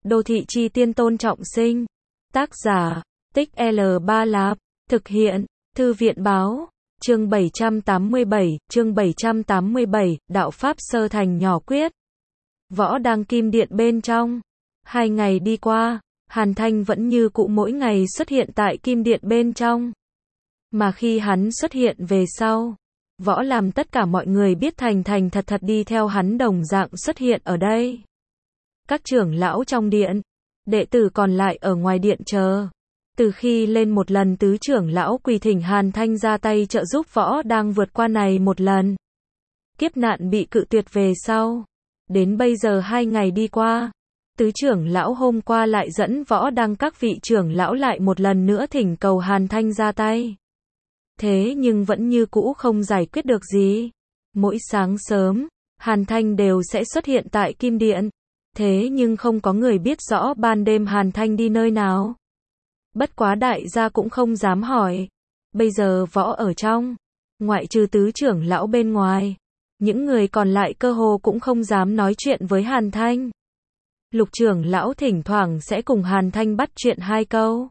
Đô thị chi tiên Tôn Trọng Sinh. Tác giả, Tích L3 Lạp. Thực hiện, Thư viện báo. Chương 787, Đạo Pháp Sơ Thành Nhỏ Quyết. Võ đang kim điện bên trong. 2 ngày đi qua, Hàn Thanh vẫn như cũ mỗi ngày xuất hiện tại kim điện bên trong. Mà khi hắn xuất hiện về sau, Võ làm tất cả mọi người biết thành thành thật thật đi theo hắn đồng dạng xuất hiện ở đây. Các trưởng lão trong điện, đệ tử còn lại ở ngoài điện chờ. Từ khi lên một lần tứ trưởng lão quỳ thỉnh Hàn Thanh ra tay trợ giúp Võ đang vượt qua này một lần. Kiếp nạn bị cự tuyệt về sau. Đến bây giờ 2 ngày đi qua. Tứ trưởng lão hôm qua lại dẫn Võ đang các vị trưởng lão lại một lần nữa thỉnh cầu Hàn Thanh ra tay. Thế nhưng vẫn như cũ không giải quyết được gì. Mỗi sáng sớm, Hàn Thanh đều sẽ xuất hiện tại kim điện. Thế nhưng không có người biết rõ ban đêm Hàn Thanh đi nơi nào. Bất quá đại gia cũng không dám hỏi. Bây giờ Võ ở trong, ngoại trừ tứ trưởng lão bên ngoài, những người còn lại cơ hồ cũng không dám nói chuyện với Hàn Thanh. Lục trưởng lão thỉnh thoảng sẽ cùng Hàn Thanh bắt chuyện 2 câu.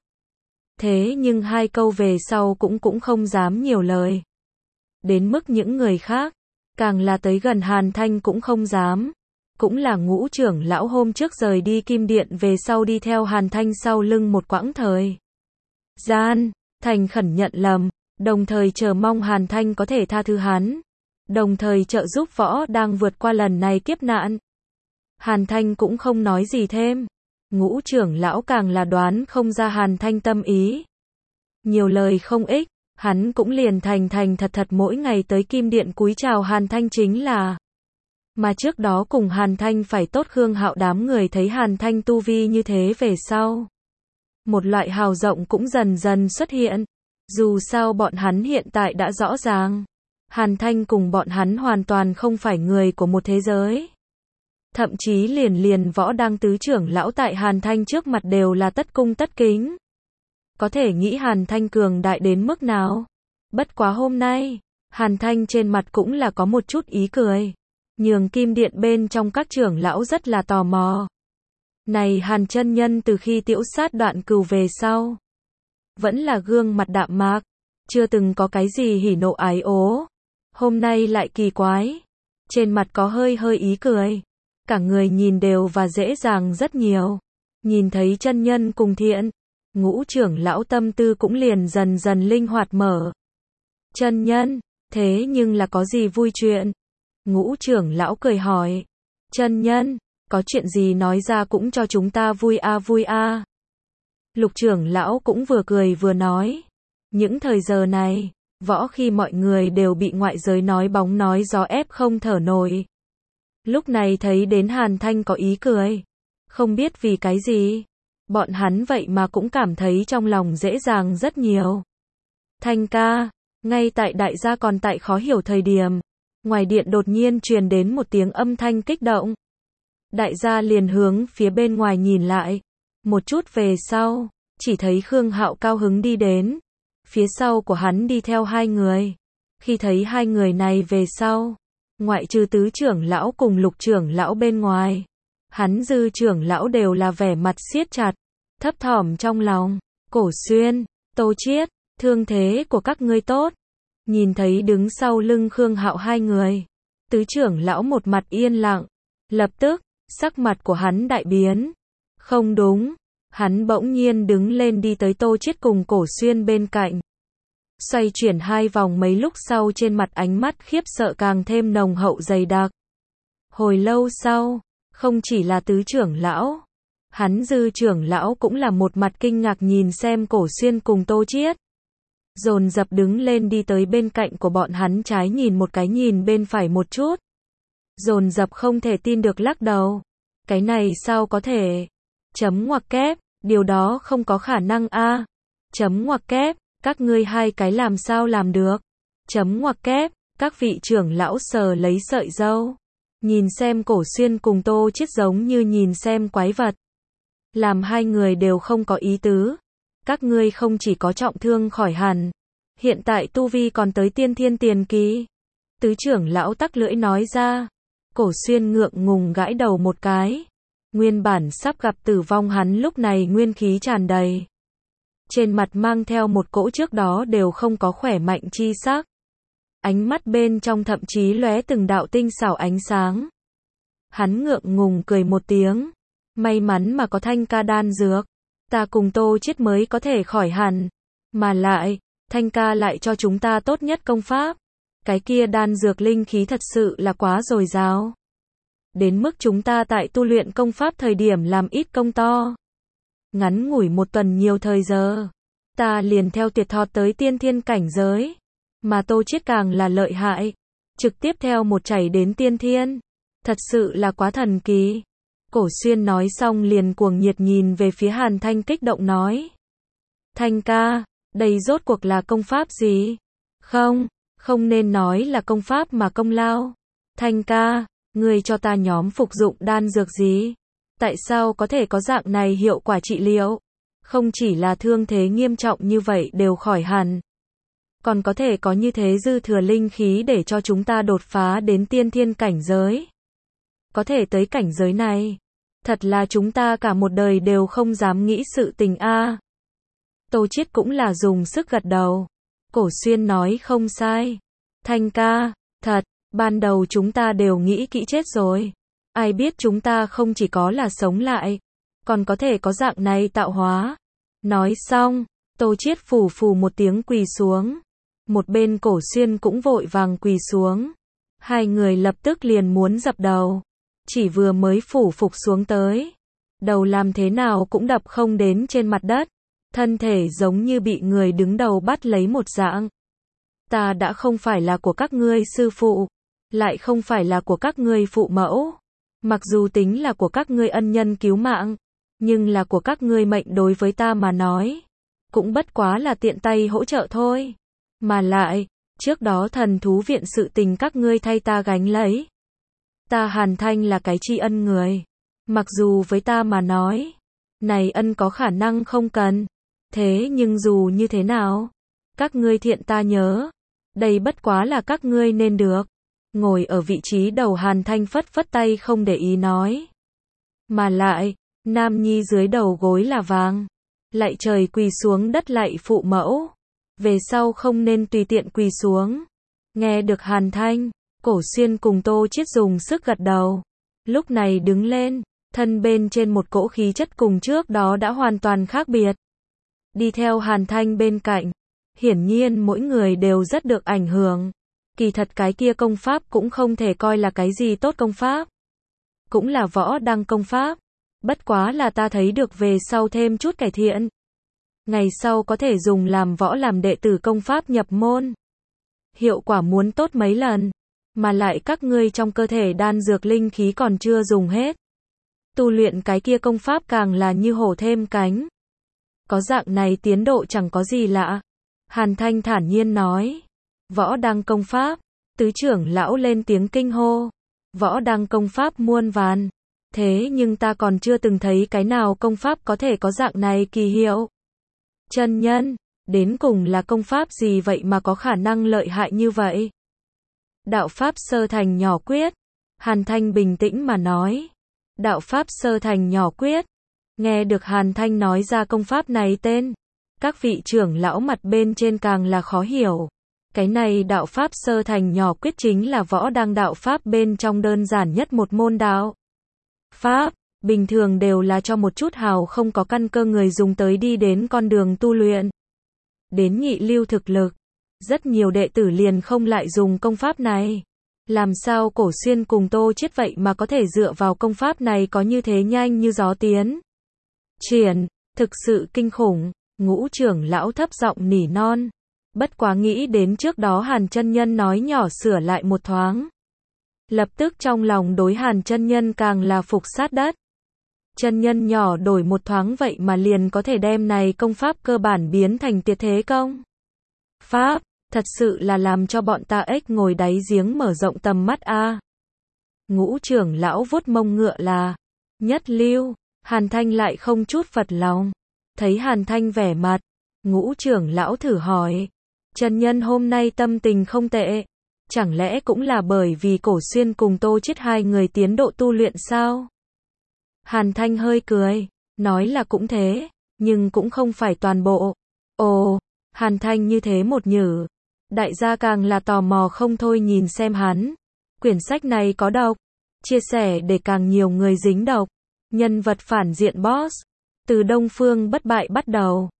Thế nhưng 2 câu về sau cũng không dám nhiều lời. Đến mức những người khác, càng là tới gần Hàn Thanh cũng không dám. Cũng là Ngũ trưởng lão hôm trước rời đi kim điện về sau đi theo Hàn Thanh sau lưng một quãng thời gian, thành khẩn nhận lầm, đồng thời chờ mong Hàn Thanh có thể tha thứ hắn, đồng thời trợ giúp Võ đang vượt qua lần này kiếp nạn. Hàn Thanh cũng không nói gì thêm. Ngũ trưởng lão càng là đoán không ra Hàn Thanh tâm ý. Nhiều lời không ích, hắn cũng liền thành thành thật thật mỗi ngày tới kim điện cúi chào Hàn Thanh chính là. Mà trước đó cùng Hàn Thanh phải tốt Khương Hạo đám người thấy Hàn Thanh tu vi như thế về sau. Một loại hào rộng cũng dần dần xuất hiện. Dù sao bọn hắn hiện tại đã rõ ràng. Hàn Thanh cùng bọn hắn hoàn toàn không phải người của một thế giới. Thậm chí liền Võ đang tứ trưởng lão tại Hàn Thanh trước mặt đều là tất cung tất kính. Có thể nghĩ Hàn Thanh cường đại đến mức nào. Bất quá hôm nay, Hàn Thanh trên mặt cũng là có một chút ý cười. Nhường kim điện bên trong các trưởng lão rất là tò mò. Này Hàn chân nhân từ khi Tiễu Sát Đoạn Cừu về sau, vẫn là gương mặt đạm mạc, chưa từng có cái gì hỉ nộ ái ố. Hôm nay lại kỳ quái, trên mặt có hơi ý cười. Cả người nhìn đều và dễ dàng rất nhiều. Nhìn thấy chân nhân cùng thiện, Ngũ trưởng lão tâm tư cũng liền dần dần linh hoạt mở. Chân nhân, thế nhưng là có gì vui chuyện? Ngũ trưởng lão cười hỏi. Chân nhân, có chuyện gì nói ra cũng cho chúng ta vui a. Lục trưởng lão cũng vừa cười vừa nói. Những thời giờ này, Võ khi mọi người đều bị ngoại giới nói bóng nói gió ép không thở nổi. Lúc này thấy đến Hàn Thanh có ý cười. Không biết vì cái gì. Bọn hắn vậy mà cũng cảm thấy trong lòng dễ dàng rất nhiều. Thanh ca, ngay tại đại gia còn tại khó hiểu thời điểm. Ngoài điện đột nhiên truyền đến một tiếng âm thanh kích động. Đại gia liền hướng phía bên ngoài nhìn lại. Một chút về sau, chỉ thấy Khương Hạo cao hứng đi đến. Phía sau của hắn đi theo 2 người. Khi thấy 2 người này về sau, ngoại trừ tứ trưởng lão cùng lục trưởng lão bên ngoài, hắn dư trưởng lão đều là vẻ mặt siết chặt, thấp thỏm trong lòng. Cổ Xuyên, Tô Chiết, thương thế của các ngươi tốt. Nhìn thấy đứng sau lưng Khương Hạo 2 người, tứ trưởng lão một mặt yên lặng. Lập tức, sắc mặt của hắn đại biến. Không đúng, hắn bỗng nhiên đứng lên đi tới Tô Chiết cùng Cổ Xuyên bên cạnh. Xoay chuyển 2 vòng mấy lúc sau trên mặt ánh mắt khiếp sợ càng thêm nồng hậu dày đặc. Hồi lâu sau, không chỉ là tứ trưởng lão, hắn dư trưởng lão cũng là một mặt kinh ngạc nhìn xem Cổ Xuyên cùng Tô Chiết. Dồn dập đứng lên đi tới bên cạnh của bọn hắn trái nhìn một cái nhìn bên phải một chút. Dồn dập không thể tin được lắc đầu. Cái này sao có thể? Chấm ngoặc kép, điều đó không có khả năng a. Chấm ngoặc kép, các ngươi 2 cái làm sao làm được? Chấm ngoặc kép, các vị trưởng lão sờ lấy sợi râu. Nhìn xem Cổ Xuyên cùng Tô Chiết giống như nhìn xem quái vật. Làm 2 người đều không có ý tứ. Các ngươi không chỉ có trọng thương khỏi hẳn, hiện tại tu vi còn tới tiên thiên tiền kỳ. Tứ trưởng lão tắc lưỡi nói ra. Cổ Xuyên ngượng ngùng gãi đầu một cái. Nguyên bản sắp gặp tử vong hắn lúc này nguyên khí tràn đầy. Trên mặt mang theo một cỗ trước đó đều không có khỏe mạnh chi sắc. Ánh mắt bên trong thậm chí lóe từng đạo tinh xảo ánh sáng. Hắn ngượng ngùng cười một tiếng. May mắn mà có Thanh ca đan dược. Ta cùng Tô Chiết mới có thể khỏi hẳn. Mà lại, Thanh ca lại cho chúng ta tốt nhất công pháp. Cái kia đan dược linh khí thật sự là quá dồi dào. Đến mức chúng ta tại tu luyện công pháp thời điểm làm ít công to. Ngắn ngủi một tuần nhiều thời giờ. Ta liền theo tuyệt thọt tới tiên thiên cảnh giới. Mà Tô Chiết càng là lợi hại. Trực tiếp theo một chảy đến tiên thiên. Thật sự là quá thần kỳ. Cổ Xuyên nói xong liền cuồng nhiệt nhìn về phía Hàn Thanh kích động nói. Thanh ca, đây rốt cuộc là công pháp gì? Không nên nói là công pháp mà công lao. Thanh ca, ngươi cho ta nhóm phục dụng đan dược gì? Tại sao có thể có dạng này hiệu quả trị liệu? Không chỉ là thương thế nghiêm trọng như vậy đều khỏi hẳn. Còn có thể có như thế dư thừa linh khí để cho chúng ta đột phá đến tiên thiên cảnh giới. Có thể tới cảnh giới này. Thật là chúng ta cả một đời đều không dám nghĩ sự tình a. Tô Chiết cũng là dùng sức gật đầu. Cổ Xuyên nói không sai. Thanh ca, thật, ban đầu chúng ta đều nghĩ kỹ chết rồi. Ai biết chúng ta không chỉ có là sống lại, còn có thể có dạng này tạo hóa. Nói xong, Tô Chiết phù phù một tiếng quỳ xuống. Một bên Cổ Xuyên cũng vội vàng quỳ xuống. Hai người lập tức liền muốn dập đầu. Chỉ vừa mới phủ phục xuống tới. Đầu làm thế nào cũng đập không đến trên mặt đất. Thân thể giống như bị người đứng đầu bắt lấy một dạng. Ta đã không phải là của các ngươi sư phụ. Lại không phải là của các ngươi phụ mẫu. Mặc dù tính là của các ngươi ân nhân cứu mạng. Nhưng là của các ngươi mệnh đối với ta mà nói. Cũng bất quá là tiện tay hỗ trợ thôi. Mà lại, trước đó thần thú viện sự tình các ngươi thay ta gánh lấy. Ta Hàn Thanh là cái tri ân người. Mặc dù với ta mà nói, này ân có khả năng không cần. Thế nhưng dù như thế nào, các ngươi thiện ta nhớ. Đây bất quá là các ngươi nên được. Ngồi ở vị trí đầu Hàn Thanh phất phất tay không để ý nói. Mà lại, nam nhi dưới đầu gối là vàng. Lạy trời quỳ xuống đất lạy phụ mẫu. Về sau không nên tùy tiện quỳ xuống. Nghe được Hàn Thanh, Cổ Xuyên cùng Tô Chiết dùng sức gật đầu. Lúc này đứng lên, thân bên trên một cỗ khí chất cùng trước đó đã hoàn toàn khác biệt. Đi theo Hàn Thanh bên cạnh. Hiển nhiên mỗi người đều rất được ảnh hưởng. Kỳ thật cái kia công pháp cũng không thể coi là cái gì tốt công pháp. Cũng là võ đăng công pháp. Bất quá là ta thấy được về sau thêm chút cải thiện. Ngày sau có thể dùng làm võ làm đệ tử công pháp nhập môn. Hiệu quả muốn tốt mấy lần. Mà lại các ngươi trong cơ thể đan dược linh khí còn chưa dùng hết. Tu luyện cái kia công pháp càng là như hổ thêm cánh. Có dạng này tiến độ chẳng có gì lạ. Hàn Thanh thản nhiên nói. Võ đăng công pháp. Tứ trưởng lão lên tiếng kinh hô. Võ đăng công pháp muôn vàn. Thế nhưng ta còn chưa từng thấy cái nào công pháp có thể có dạng này kỳ hiệu. Chân nhân, đến cùng là công pháp gì vậy mà có khả năng lợi hại như vậy? Đạo pháp sơ thành nhỏ quyết. Hàn Thanh bình tĩnh mà nói. Đạo pháp sơ thành nhỏ quyết. Nghe được Hàn Thanh nói ra công pháp này tên. Các vị trưởng lão mặt bên trên càng là khó hiểu. Cái này đạo pháp sơ thành nhỏ quyết chính là võ đăng đạo pháp bên trong đơn giản nhất một môn đạo. Pháp, bình thường đều là cho một chút hào không có căn cơ người dùng tới đi đến con đường tu luyện. Đến nhị lưu thực lực. Rất nhiều đệ tử liền không lại dùng công pháp này. Làm sao Cổ Xuyên cùng Tô Chiết vậy mà có thể dựa vào công pháp này có như thế nhanh như gió tiến triển, thực sự kinh khủng. Ngũ trưởng lão thấp giọng nỉ non. Bất quá nghĩ đến trước đó Hàn chân nhân nói nhỏ sửa lại một thoáng. Lập tức trong lòng đối Hàn chân nhân càng là phục sát đất. Chân nhân nhỏ đổi một thoáng vậy mà liền có thể đem này công pháp cơ bản biến thành tuyệt thế công pháp, thật sự là làm cho bọn ta ếch ngồi đáy giếng mở rộng tầm mắt a. Ngũ trưởng lão vuốt mông ngựa là nhất lưu. Hàn Thanh lại không chút phật lòng. Thấy Hàn Thanh vẻ mặt, ngũ trưởng lão thử hỏi. Chân nhân hôm nay tâm tình không tệ. Chẳng lẽ cũng là bởi vì Cổ Xuyên cùng Tô Chiết hai người tiến độ tu luyện sao? Hàn Thanh hơi cười, nói là cũng thế, nhưng cũng không phải toàn bộ. Ồ, Hàn Thanh như thế một nhử. Đại gia càng là tò mò không thôi nhìn xem hắn. Quyển sách này có độc. Chia sẻ để càng nhiều người dính độc. Nhân vật phản diện boss. Từ Đông Phương bất bại bắt đầu.